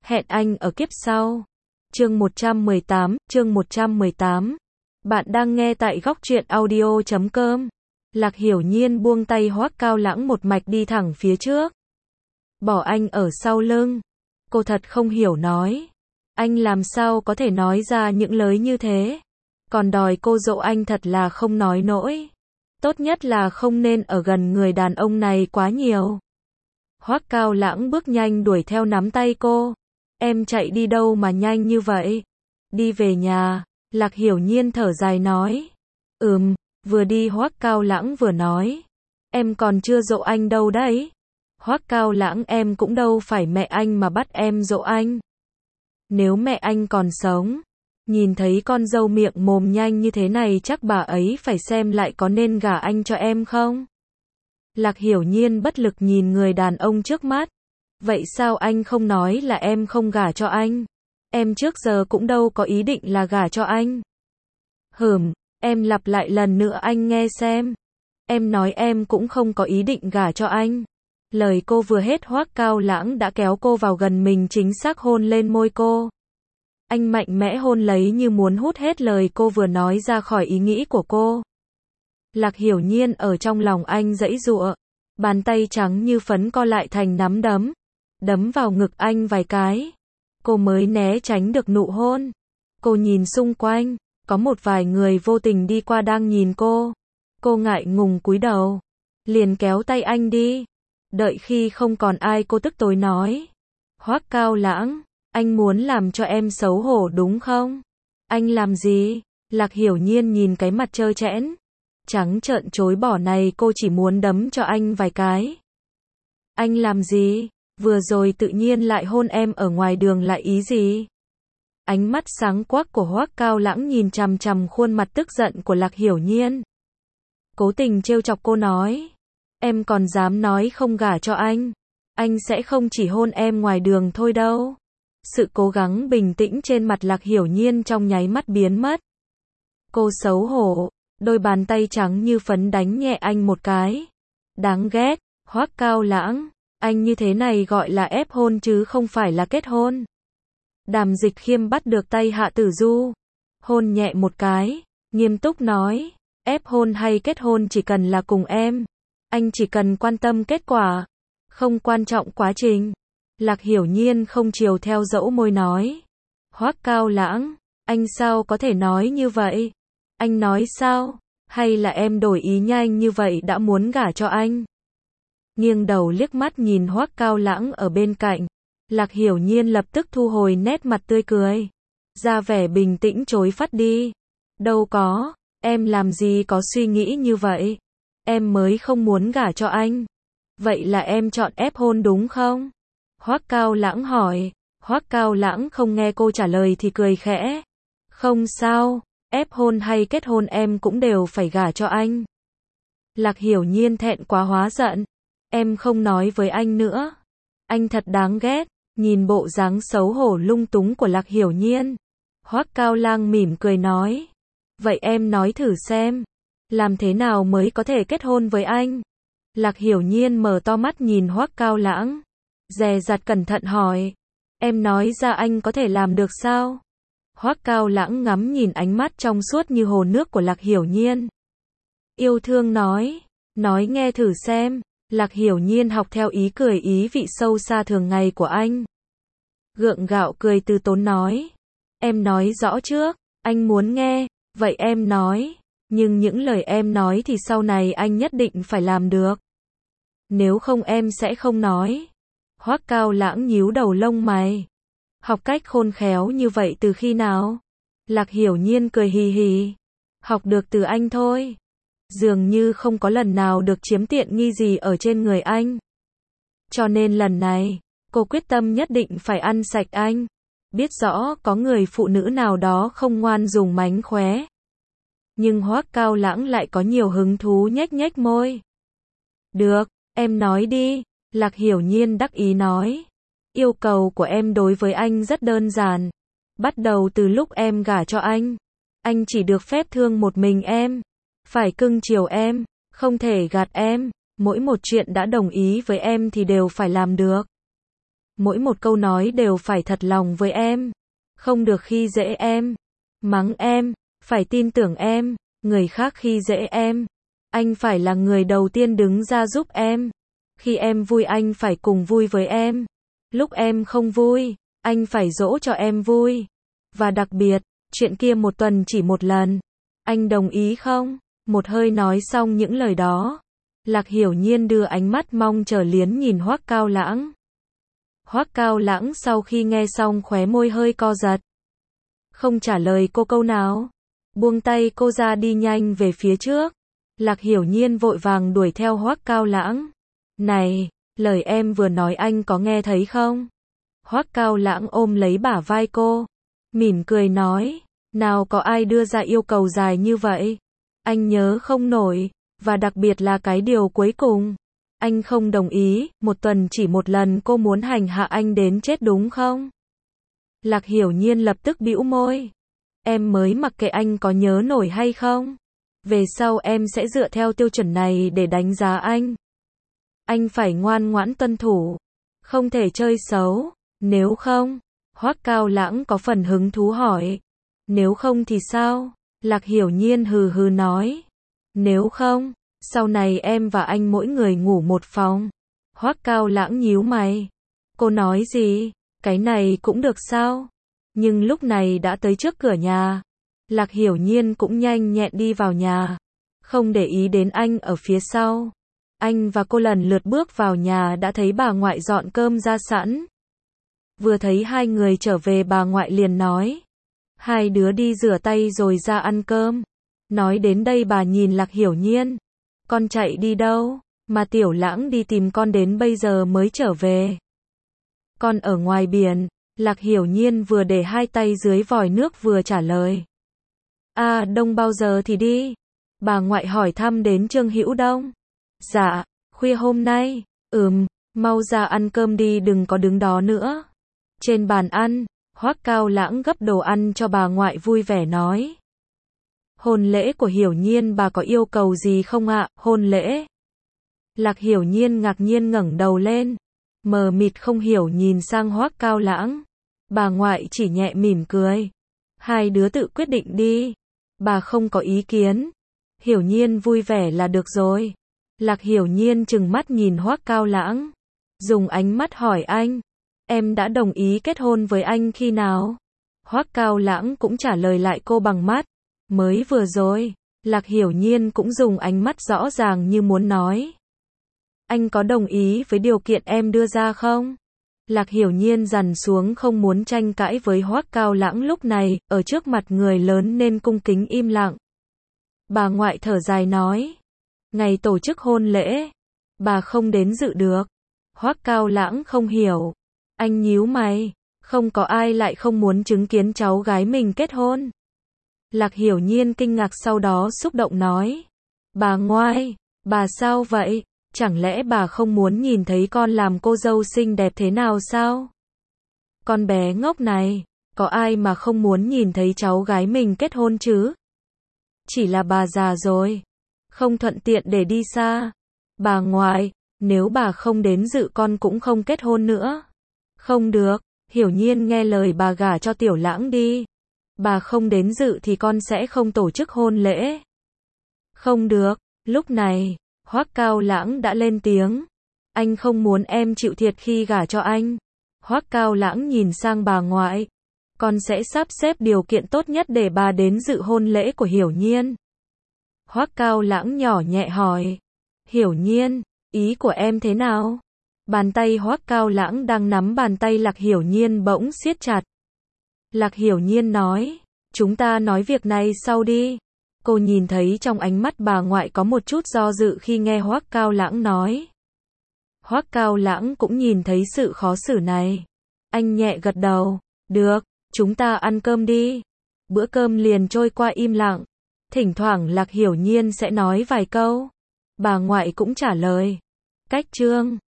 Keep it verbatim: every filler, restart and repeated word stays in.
Hẹn anh ở kiếp sau. Chương một trăm mười tám, chương một trăm mười tám. Bạn đang nghe tại góc truyện audio chấm com. Lạc Hiểu Nhiên buông tay Hoắc Cao Lãng một mạch đi thẳng phía trước. Bỏ anh ở sau lưng. Cô thật không hiểu nói. Anh làm sao có thể nói ra những lời như thế. Còn đòi cô dỗ anh thật là không nói nổi. Tốt nhất là không nên ở gần người đàn ông này quá nhiều. Hoắc Cao Lãng bước nhanh đuổi theo nắm tay cô. Em chạy đi đâu mà nhanh như vậy? Đi về nhà, Lạc Hiểu Nhiên thở dài nói. Ừm, vừa đi Hoắc Cao Lãng vừa nói. Em còn chưa dỗ anh đâu đấy. Hoắc Cao Lãng em cũng đâu phải mẹ anh mà bắt em dỗ anh. Nếu mẹ anh còn sống, nhìn thấy con dâu miệng mồm nhanh như thế này chắc bà ấy phải xem lại có nên gả anh cho em không? Lạc Hiểu Nhiên bất lực nhìn người đàn ông trước mắt. Vậy sao anh không nói là em không gả cho anh? Em trước giờ cũng đâu có ý định là gả cho anh. Hừm, em lặp lại lần nữa anh nghe xem. Em nói em cũng không có ý định gả cho anh. Lời cô vừa hết Hoắc Cao Lãng đã kéo cô vào gần mình chính xác hôn lên môi cô. Anh mạnh mẽ hôn lấy như muốn hút hết lời cô vừa nói ra khỏi ý nghĩ của cô. Lạc Hiểu Nhiên ở trong lòng anh giãy giụa. Bàn tay trắng như phấn co lại thành nắm đấm. Đấm vào ngực anh vài cái. Cô mới né tránh được nụ hôn. Cô nhìn xung quanh. Có một vài người vô tình đi qua đang nhìn cô. Cô ngại ngùng cúi đầu. Liền kéo tay anh đi. Đợi khi không còn ai cô tức tối nói. Hoắc Cao Lãng, anh muốn làm cho em xấu hổ đúng không? Anh làm gì? Lạc Hiểu Nhiên nhìn cái mặt trơ trẽn, trắng trợn chối bỏ này cô chỉ muốn đấm cho anh vài cái. Anh làm gì? Vừa rồi tự nhiên lại hôn em ở ngoài đường lại ý gì? Ánh mắt sáng quắc của Hoắc Cao Lãng nhìn chằm chằm khuôn mặt tức giận của Lạc Hiểu Nhiên. Cố tình trêu chọc cô nói. Em còn dám nói không gả cho anh. Anh sẽ không chỉ hôn em ngoài đường thôi đâu. Sự cố gắng bình tĩnh trên mặt Lạc Hiểu Nhiên trong nháy mắt biến mất. Cô xấu hổ, đôi bàn tay trắng như phấn đánh nhẹ anh một cái. Đáng ghét, Hoắc Cao Lãng, anh như thế này gọi là ép hôn chứ không phải là kết hôn. Đàm Dịch Khiêm bắt được tay Hạ Tử Du, hôn nhẹ một cái, nghiêm túc nói, ép hôn hay kết hôn chỉ cần là cùng em. Anh chỉ cần quan tâm kết quả, không quan trọng quá trình. Lạc Hiểu Nhiên không chiều theo dẫu môi nói. Hoắc Cao Lãng, anh sao có thể nói như vậy? Anh nói sao? Hay là em đổi ý nhanh như vậy đã muốn gả cho anh? Nghiêng đầu liếc mắt nhìn Hoắc Cao Lãng ở bên cạnh. Lạc Hiểu Nhiên lập tức thu hồi nét mặt tươi cười. Ra vẻ bình tĩnh chối phát đi. Đâu có, em làm gì có suy nghĩ như vậy? Em mới không muốn gả cho anh. Vậy là em chọn ép hôn đúng không? Hoắc Cao Lãng hỏi. Hoắc Cao Lãng không nghe cô trả lời thì cười khẽ. Không sao, ép hôn hay kết hôn em cũng đều phải gả cho anh. Lạc Hiểu Nhiên thẹn quá hóa giận. Em không nói với anh nữa. Anh thật đáng ghét. Nhìn bộ dáng xấu hổ lung túng của Lạc Hiểu Nhiên. Hoắc Cao Lãng mỉm cười nói. Vậy em nói thử xem. Làm thế nào mới có thể kết hôn với anh? Lạc Hiểu Nhiên mở to mắt nhìn Hoắc Cao Lãng. Dè dặt cẩn thận hỏi. Em nói ra anh có thể làm được sao? Hoắc Cao Lãng ngắm nhìn ánh mắt trong suốt như hồ nước của Lạc Hiểu Nhiên. Yêu thương nói. Nói nghe thử xem. Lạc Hiểu Nhiên học theo ý cười ý vị sâu xa thường ngày của anh. Gượng gạo cười từ tốn nói. Em nói rõ trước. Anh muốn nghe. Vậy em nói. Nhưng những lời em nói thì sau này anh nhất định phải làm được. Nếu không em sẽ không nói. Hoắc Cao Lãng nhíu đầu lông mày. Học cách khôn khéo như vậy từ khi nào? Lạc Hiểu Nhiên cười hì hì. Học được từ anh thôi. Dường như không có lần nào được chiếm tiện nghi gì ở trên người anh. Cho nên lần này, cô quyết tâm nhất định phải ăn sạch anh. Biết rõ có người phụ nữ nào đó không ngoan dùng mánh khóe. Nhưng Hoắc Cao Lãng lại có nhiều hứng thú nhếch nhếch môi. Được, em nói đi. Lạc Hiểu Nhiên đắc ý nói. Yêu cầu của em đối với anh rất đơn giản. Bắt đầu từ lúc em gả cho anh. Anh chỉ được phép thương một mình em. Phải cưng chiều em. Không thể gạt em. Mỗi một chuyện đã đồng ý với em thì đều phải làm được. Mỗi một câu nói đều phải thật lòng với em. Không được khi dễ em. Mắng em. Phải tin tưởng em. Người khác khi dễ em. Anh phải là người đầu tiên đứng ra giúp em. Khi em vui anh phải cùng vui với em. Lúc em không vui, anh phải dỗ cho em vui. Và đặc biệt, chuyện kia một tuần chỉ một lần. Anh đồng ý không? Một hơi nói xong những lời đó. Lạc Hiểu Nhiên đưa ánh mắt mong chờ liến nhìn Hoắc Cao Lãng. Hoắc Cao Lãng sau khi nghe xong khóe môi hơi co giật. Không trả lời cô câu nào. Buông tay cô ra đi nhanh về phía trước. Lạc Hiểu Nhiên vội vàng đuổi theo Hoắc Cao Lãng. Này, lời em vừa nói anh có nghe thấy không? Hoắc Cao Lãng ôm lấy bả vai cô. Mỉm cười nói. Nào có ai đưa ra yêu cầu dài như vậy? Anh nhớ không nổi. Và đặc biệt là cái điều cuối cùng. Anh không đồng ý, một tuần chỉ một lần cô muốn hành hạ anh đến chết đúng không? Lạc Hiểu Nhiên lập tức bĩu môi. Em mới mặc kệ anh có nhớ nổi hay không. Về sau em sẽ dựa theo tiêu chuẩn này để đánh giá anh. Anh phải ngoan ngoãn tuân thủ. Không thể chơi xấu. Nếu không, Hoắc Cao Lãng có phần hứng thú hỏi. Nếu không thì sao? Lạc Hiểu Nhiên hừ hừ nói. Nếu không, sau này em và anh mỗi người ngủ một phòng. Hoắc Cao Lãng nhíu mày. Cô nói gì? Cái này cũng được sao? Nhưng lúc này đã tới trước cửa nhà. Lạc Hiểu Nhiên cũng nhanh nhẹn đi vào nhà. Không để ý đến anh ở phía sau. Anh và cô lần lượt bước vào nhà đã thấy bà ngoại dọn cơm ra sẵn. Vừa thấy hai người trở về bà ngoại liền nói. Hai đứa đi rửa tay rồi ra ăn cơm. Nói đến đây bà nhìn Lạc Hiểu Nhiên. Con chạy đi đâu? Mà Tiểu Lãng đi tìm con đến bây giờ mới trở về. Con ở ngoài biển. Lạc Hiểu Nhiên vừa để hai tay dưới vòi nước vừa trả lời. À, Đông bao giờ thì đi? Bà ngoại hỏi thăm đến Trương Hữu Đông. Dạ, khuya hôm nay. Ừm, mau ra ăn cơm đi đừng có đứng đó nữa. Trên bàn ăn, Hoắc Cao Lãng gấp đồ ăn cho bà ngoại vui vẻ nói. Hôn lễ của Hiểu Nhiên bà có yêu cầu gì không ạ? Hôn lễ? Lạc Hiểu Nhiên ngạc nhiên ngẩng đầu lên. Mờ mịt không hiểu nhìn sang Hoắc Cao Lãng. Bà ngoại chỉ nhẹ mỉm cười. Hai đứa tự quyết định đi. Bà không có ý kiến. Hiểu Nhiên vui vẻ là được rồi. Lạc Hiểu Nhiên trừng mắt nhìn Hoắc Cao Lãng. Dùng ánh mắt hỏi anh. Em đã đồng ý kết hôn với anh khi nào? Hoắc Cao Lãng cũng trả lời lại cô bằng mắt. Mới vừa rồi. Lạc Hiểu Nhiên cũng dùng ánh mắt rõ ràng như muốn nói. Anh có đồng ý với điều kiện em đưa ra không? Lạc Hiểu Nhiên dằn xuống không muốn tranh cãi với Hoắc Cao Lãng lúc này, ở trước mặt người lớn nên cung kính im lặng. Bà ngoại thở dài nói. Ngày tổ chức hôn lễ, bà không đến dự được. Hoắc Cao Lãng không hiểu. Anh nhíu mày. Không có ai lại không muốn chứng kiến cháu gái mình kết hôn. Lạc Hiểu Nhiên kinh ngạc sau đó xúc động nói. Bà ngoại, bà sao vậy? Chẳng lẽ bà không muốn nhìn thấy con làm cô dâu xinh đẹp thế nào sao? Con bé ngốc này, có ai mà không muốn nhìn thấy cháu gái mình kết hôn chứ? Chỉ là bà già rồi, không thuận tiện để đi xa. Bà ngoại, nếu bà không đến dự con cũng không kết hôn nữa. Không được, Hiểu Nhiên nghe lời bà gả cho Tiểu Lãng đi. Bà không đến dự thì con sẽ không tổ chức hôn lễ. Không được, lúc này, Hoắc Cao Lãng đã lên tiếng. Anh không muốn em chịu thiệt khi gả cho anh. Hoắc Cao Lãng nhìn sang bà ngoại. Con sẽ sắp xếp điều kiện tốt nhất để bà đến dự hôn lễ của Hiểu Nhiên. Hoắc Cao Lãng nhỏ nhẹ hỏi. Hiểu Nhiên, ý của em thế nào? Bàn tay Hoắc Cao Lãng đang nắm bàn tay Lạc Hiểu Nhiên bỗng siết chặt. Lạc Hiểu Nhiên nói. Chúng ta nói việc này sau đi. Cô nhìn thấy trong ánh mắt bà ngoại có một chút do dự khi nghe Hoắc Cao Lãng nói. Hoắc Cao Lãng cũng nhìn thấy sự khó xử này. Anh nhẹ gật đầu. Được, chúng ta ăn cơm đi. Bữa cơm liền trôi qua im lặng. Thỉnh thoảng Lạc Hiểu Nhiên sẽ nói vài câu. Bà ngoại cũng trả lời. Cách chương